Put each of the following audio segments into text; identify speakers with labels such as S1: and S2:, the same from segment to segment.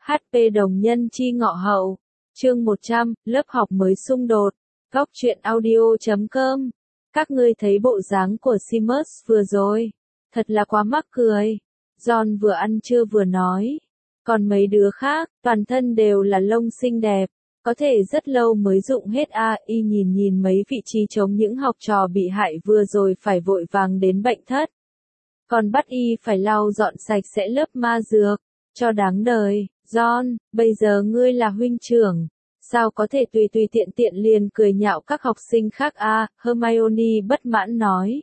S1: HP đồng nhân chi ngọ hậu. Chương 100, lớp học mới xung đột. Góc truyện audio.com. Các ngươi thấy bộ dáng của Seamus vừa rồi. Thật là quá mắc cười. John vừa ăn trưa vừa nói. Còn mấy đứa khác, toàn thân đều là lông xinh đẹp. Có thể rất lâu mới dụng hết y nhìn mấy vị trí trống những học trò bị hại vừa rồi phải vội vàng đến bệnh thất. Còn bắt y phải lau dọn sạch sẽ lớp ma dược. Cho đáng đời, John, bây giờ ngươi là huynh trưởng. Sao có thể tùy tiện liền cười nhạo các học sinh khác Hermione bất mãn nói.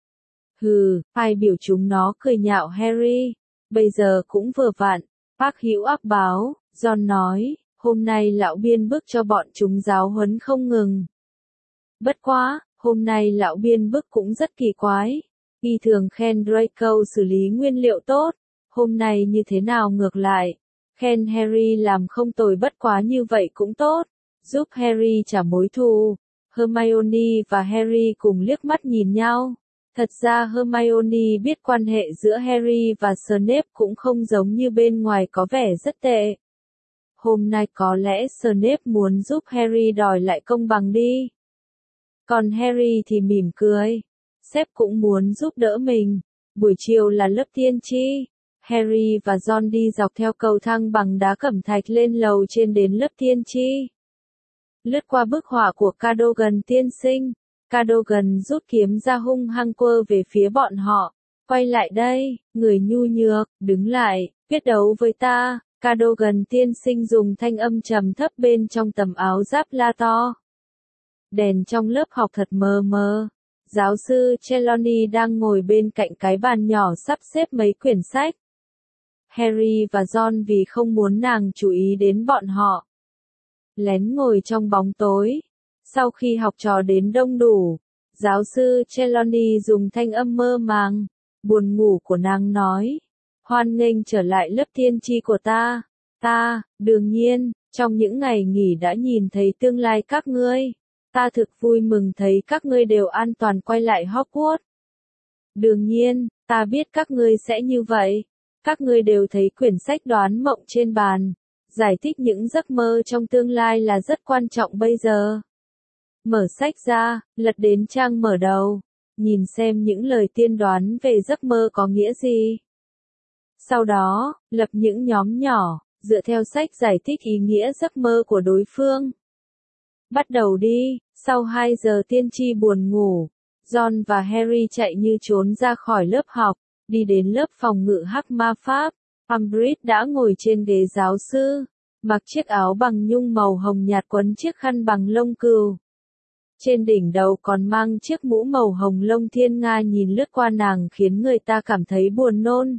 S1: Hừ, ai biểu chúng nó cười nhạo Harry. Bây giờ cũng vừa vặn. Bác Hữu ác báo, John nói, hôm nay lão biên bức cho bọn chúng giáo huấn không ngừng. Bất quá, hôm nay lão biên bức cũng rất kỳ quái. Y thường khen Draco xử lý nguyên liệu tốt, hôm nay như thế nào ngược lại. Khen Harry làm không tồi bất quá như vậy cũng tốt, giúp Harry trả mối thù. Hermione và Harry cùng liếc mắt nhìn nhau. Thật ra Hermione biết quan hệ giữa Harry và Snape cũng không giống như bên ngoài có vẻ rất tệ. Hôm nay có lẽ Snape muốn giúp Harry đòi lại công bằng đi. Còn Harry thì mỉm cười. Sếp cũng muốn giúp đỡ mình. Buổi chiều là lớp tiên tri. Harry và Ron đi dọc theo cầu thang bằng đá cẩm thạch lên lầu trên đến lớp tiên tri. Lướt qua bức họa của Cadogan tiên sinh. Cadogan rút kiếm ra hung hăng quơ về phía bọn họ. Quay lại đây, người nhu nhược, đứng lại, quyết đấu với ta. Cadogan tiên sinh dùng thanh âm trầm thấp bên trong tầm áo giáp la to. Đèn trong lớp học thật mờ mờ. Giáo sư Trelawney đang ngồi bên cạnh cái bàn nhỏ sắp xếp mấy quyển sách. Harry và Ron vì không muốn nàng chú ý đến bọn họ. Lén ngồi trong bóng tối. Sau khi học trò đến đông đủ, giáo sư Trelawney dùng thanh âm mơ màng, buồn ngủ của nàng nói. Hoan nghênh trở lại lớp tiên tri của ta. Ta, đương nhiên, trong những ngày nghỉ đã nhìn thấy tương lai các ngươi. Ta thực vui mừng thấy các ngươi đều an toàn quay lại Hogwarts. Đương nhiên, ta biết các ngươi sẽ như vậy. Các ngươi đều thấy quyển sách đoán mộng trên bàn. Giải thích những giấc mơ trong tương lai là rất quan trọng bây giờ. Mở sách ra, lật đến trang mở đầu. Nhìn xem những lời tiên đoán về giấc mơ có nghĩa gì. Sau đó, lập những nhóm nhỏ, dựa theo sách giải thích ý nghĩa giấc mơ của đối phương. Bắt đầu đi, sau 2 giờ tiên tri buồn ngủ, Ron và Harry chạy như trốn ra khỏi lớp học, đi đến lớp phòng ngự hắc ma pháp. Umbridge đã ngồi trên ghế giáo sư, mặc chiếc áo bằng nhung màu hồng nhạt quấn chiếc khăn bằng lông cừu. Trên đỉnh đầu còn mang chiếc mũ màu hồng lông thiên nga nhìn lướt qua nàng khiến người ta cảm thấy buồn nôn.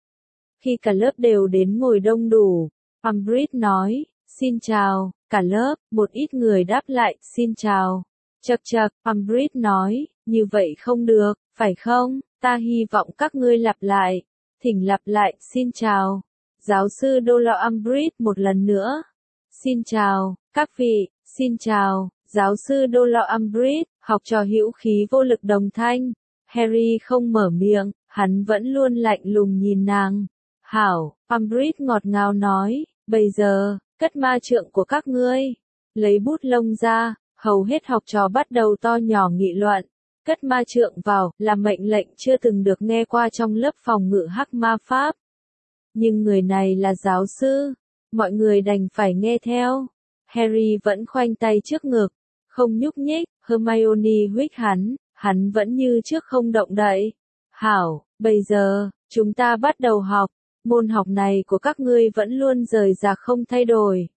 S1: Khi cả lớp đều đến ngồi đông đủ, Umbridge nói, xin chào, cả lớp, một ít người đáp lại, xin chào. Chậc, Umbridge nói, như vậy không được, phải không, ta hy vọng các ngươi lặp lại. Thỉnh lặp lại, xin chào. Giáo sư Dollar Umbridge một lần nữa. Xin chào, các vị, xin chào. Giáo sư Dollar Umbridge, học trò hữu khí vô lực đồng thanh. Harry không mở miệng, hắn vẫn luôn lạnh lùng nhìn nàng. Hảo, Umbridge ngọt ngào nói, bây giờ, cất ma trượng của các ngươi. Lấy bút lông ra, hầu hết học trò bắt đầu to nhỏ nghị luận. Cất ma trượng vào, là mệnh lệnh chưa từng được nghe qua trong lớp phòng ngự hắc ma pháp. Nhưng người này là giáo sư, mọi người đành phải nghe theo. Harry vẫn khoanh tay trước ngực, không nhúc nhích, Hermione huých hắn vẫn như trước không động đậy. Hảo, bây giờ, chúng ta bắt đầu học, môn học này của các ngươi vẫn luôn rời rạc không thay đổi.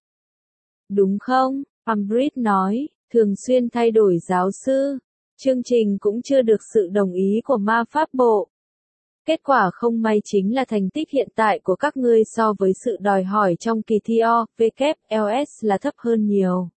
S1: Đúng không? Umbridge nói, thường xuyên thay đổi giáo sư. Chương trình cũng chưa được sự đồng ý của ma pháp bộ. Kết quả không may chính là thành tích hiện tại của các ngươi so với sự đòi hỏi trong kỳ thi OWLS là thấp hơn nhiều.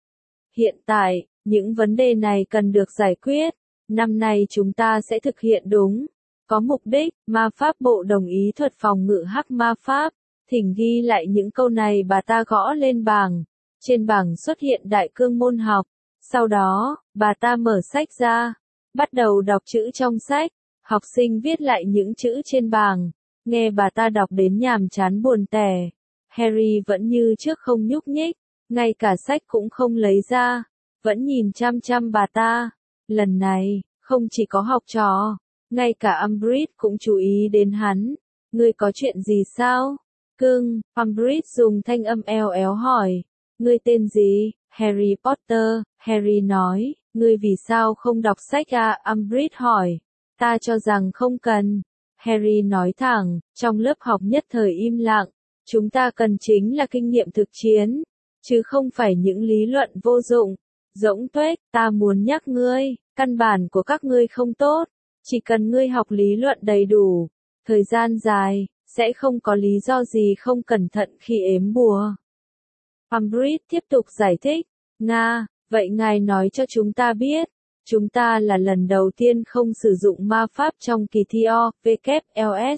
S1: Hiện tại, những vấn đề này cần được giải quyết. Năm nay chúng ta sẽ thực hiện đúng. Có mục đích, ma pháp bộ đồng ý thuật phòng ngự hắc ma pháp. Thỉnh ghi lại những câu này bà ta gõ lên bảng. Trên bảng xuất hiện đại cương môn học. Sau đó, bà ta mở sách ra, bắt đầu đọc chữ trong sách, học sinh viết lại những chữ trên bảng, nghe bà ta đọc đến nhàm chán buồn tẻ. Harry vẫn như trước không nhúc nhích, ngay cả sách cũng không lấy ra, vẫn nhìn chăm chăm bà ta. Lần này, không chỉ có học trò, ngay cả Umbridge cũng chú ý đến hắn. Ngươi có chuyện gì sao? Cưng, Umbridge dùng thanh âm eo éo hỏi. Ngươi tên gì? Harry Potter, Harry nói. Ngươi vì sao không đọc sách à? Umbridge hỏi. Ta cho rằng không cần. Harry nói thẳng, trong lớp học nhất thời im lặng. Chúng ta cần chính là kinh nghiệm thực chiến, chứ không phải những lý luận vô dụng. Rỗng tuếch, ta muốn nhắc ngươi, căn bản của các ngươi không tốt. Chỉ cần ngươi học lý luận đầy đủ, thời gian dài, sẽ không có lý do gì không cẩn thận khi ếm bùa. Umbridge tiếp tục giải thích. Nga, vậy ngài nói cho chúng ta biết. Chúng ta là lần đầu tiên không sử dụng ma pháp trong kỳ thi OVKLS.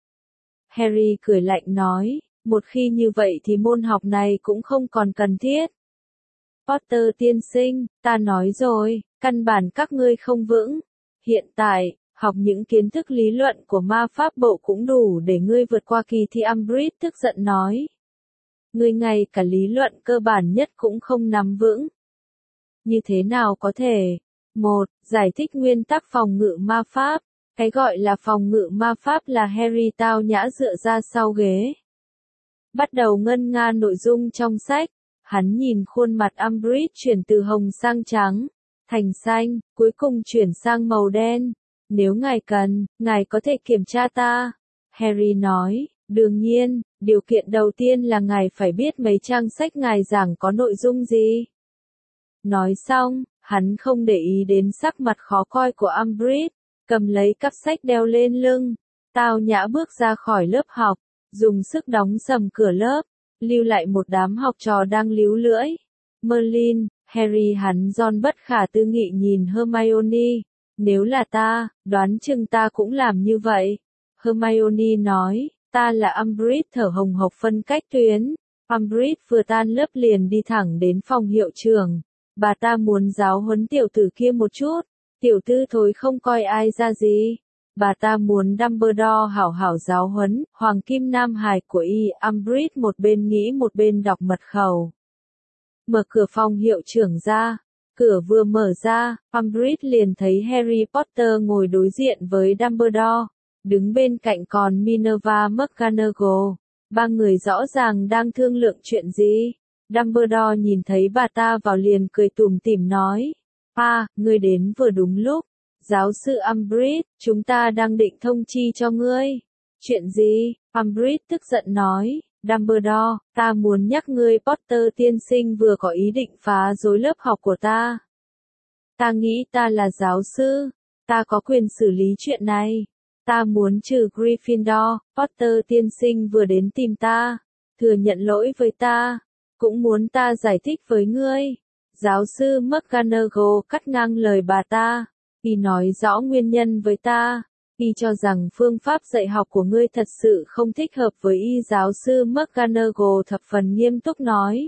S1: Harry cười lạnh nói, một khi như vậy thì môn học này cũng không còn cần thiết. Potter tiên sinh, ta nói rồi, căn bản các ngươi không vững. Hiện tại, học những kiến thức lý luận của ma pháp bộ cũng đủ để ngươi vượt qua kỳ thi. Umbridge tức giận nói. Ngươi ngay cả lý luận cơ bản nhất cũng không nắm vững. Như thế nào có thể? 1. Giải thích nguyên tắc phòng ngự ma pháp. Cái gọi là phòng ngự ma pháp là Harry tao nhã dựa ra sau ghế. Bắt đầu ngân nga nội dung trong sách. Hắn nhìn khuôn mặt Umbridge chuyển từ hồng sang trắng, thành xanh, cuối cùng chuyển sang màu đen. Nếu ngài cần, ngài có thể kiểm tra ta. Harry nói, đương nhiên, điều kiện đầu tiên là ngài phải biết mấy trang sách ngài giảng có nội dung gì. Nói xong, hắn không để ý đến sắc mặt khó coi của Umbridge, cầm lấy cặp sách đeo lên lưng, tao nhã bước ra khỏi lớp học, dùng sức đóng sầm cửa lớp, lưu lại một đám học trò đang líu lưỡi. Merlin, Harry hắn Ron bất khả tư nghị nhìn Hermione. Nếu là ta, đoán chừng ta cũng làm như vậy. Hermione nói, ta là Umbridge thở hồng hộc phân cách tuyến. Umbridge vừa tan lớp liền đi thẳng đến phòng hiệu trưởng. Bà ta muốn giáo huấn tiểu tử kia một chút. Tiểu tư thối không coi ai ra gì. Bà ta muốn Dumbledore hảo hảo giáo huấn, Hoàng Kim Nam Hải của y. Umbridge một bên nghĩ một bên đọc mật khẩu. Mở cửa phòng hiệu trưởng ra. Cửa vừa mở ra, Umbridge liền thấy Harry Potter ngồi đối diện với Dumbledore. Đứng bên cạnh còn Minerva McGonagall. Ba người rõ ràng đang thương lượng chuyện gì. Dumbledore nhìn thấy bà ta vào liền cười tủm tỉm nói. Ngươi đến vừa đúng lúc. Giáo sư Umbridge, chúng ta đang định thông chi cho ngươi. Chuyện gì? Umbridge tức giận nói. Dumbledore, ta muốn nhắc ngươi Potter tiên sinh vừa có ý định phá rối lớp học của ta. Ta nghĩ ta là giáo sư. Ta có quyền xử lý chuyện này. Ta muốn trừ Gryffindor. Potter tiên sinh vừa đến tìm ta. Thừa nhận lỗi với ta. Cũng muốn ta giải thích với ngươi. Giáo sư McGonagall cắt ngang lời bà ta. Y nói rõ nguyên nhân với ta. Y cho rằng phương pháp dạy học của ngươi thật sự không thích hợp với y. Giáo sư McGonagall thập phần nghiêm túc nói.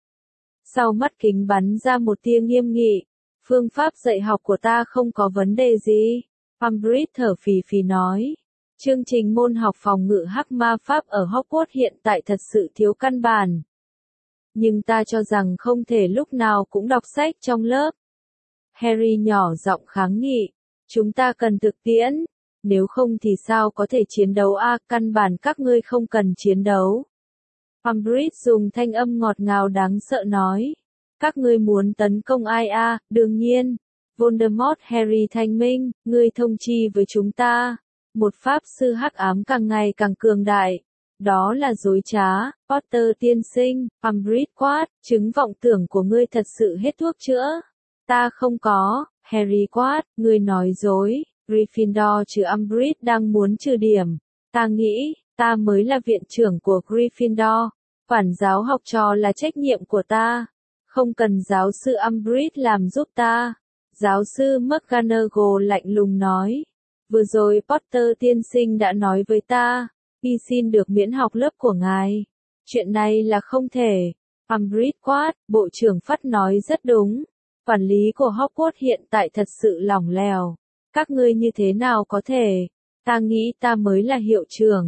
S1: Sau mắt kính bắn ra một tia nghiêm nghị. Phương pháp dạy học của ta không có vấn đề gì. Umbridge thở phì phì nói. Chương trình môn học phòng ngự hắc ma pháp ở Hogwarts hiện tại thật sự thiếu căn bản. Nhưng ta cho rằng không thể lúc nào cũng đọc sách trong lớp. Harry nhỏ giọng kháng nghị. Chúng ta cần thực tiễn. Nếu không thì sao có thể chiến đấu căn bản các ngươi không cần chiến đấu. Umbridge dùng thanh âm ngọt ngào đáng sợ nói. Các ngươi muốn tấn công ai đương nhiên. Voldemort. Harry thanh minh, ngươi thông chi với chúng ta. Một pháp sư hắc ám càng ngày càng cường đại. Đó là dối trá. Potter tiên sinh, Umbridge quát, chứng vọng tưởng của ngươi thật sự hết thuốc chữa. Ta không có. Harry quát, ngươi nói dối. Gryffindor trừ Umbridge đang muốn trừ điểm. Ta nghĩ, ta mới là viện trưởng của Gryffindor. Quản giáo học trò là trách nhiệm của ta. Không cần giáo sư Umbridge làm giúp ta. Giáo sư McGonagall lạnh lùng nói. Vừa rồi Potter tiên sinh đã nói với ta. Y xin được miễn học lớp của ngài. Chuyện này là không thể. Umbridge quát, bộ trưởng Phát nói rất đúng. Quản lý của Hogwarts hiện tại thật sự lỏng lẻo. Các ngươi như thế nào có thể? Ta nghĩ ta mới là hiệu trưởng.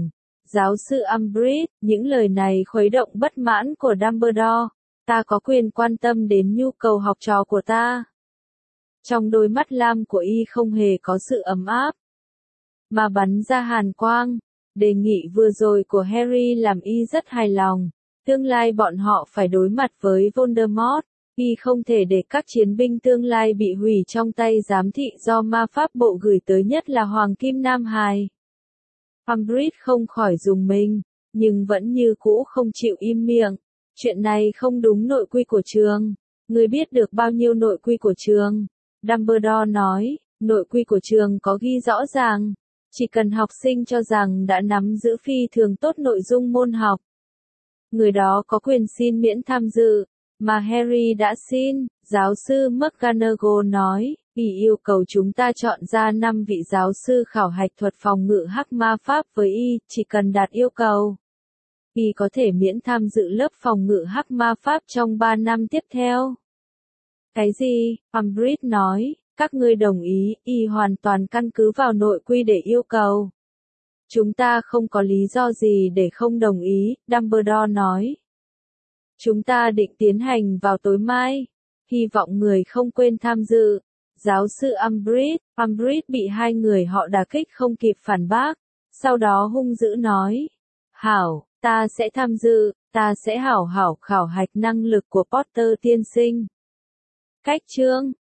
S1: Giáo sư Umbridge, những lời này khuấy động bất mãn của Dumbledore. Ta có quyền quan tâm đến nhu cầu học trò của ta. Trong đôi mắt lam của y không hề có sự ấm áp, mà bắn ra hàn quang. Đề nghị vừa rồi của Harry làm y rất hài lòng. Tương lai bọn họ phải đối mặt với Voldemort. Y không thể để các chiến binh tương lai bị hủy trong tay giám thị do ma pháp bộ gửi tới, nhất là Hoàng Kim Nam Hài. Umbridge không khỏi rùng mình, nhưng vẫn như cũ không chịu im miệng. Chuyện này không đúng nội quy của trường. Ngươi biết được bao nhiêu nội quy của trường? Dumbledore nói, nội quy của trường có ghi rõ ràng. Chỉ cần học sinh cho rằng đã nắm giữ phi thường tốt nội dung môn học, người đó có quyền xin miễn tham dự, mà Harry đã xin. Giáo sư McGonagall nói, y yêu cầu chúng ta chọn ra 5 vị giáo sư khảo hạch thuật phòng ngự hắc ma pháp với y, chỉ cần đạt yêu cầu, y có thể miễn tham dự lớp phòng ngự hắc ma pháp trong 3 năm tiếp theo. Cái gì? Umbridge nói, các ngươi đồng ý, y hoàn toàn căn cứ vào nội quy để yêu cầu. Chúng ta không có lý do gì để không đồng ý, Dumbledore nói. Chúng ta định tiến hành vào tối mai. Hy vọng người không quên tham dự. Giáo sư Umbridge bị hai người họ đả kích không kịp phản bác. Sau đó hung dữ nói. Hảo, ta sẽ tham dự, ta sẽ hảo hảo khảo hạch năng lực của Potter tiên sinh. Cách chương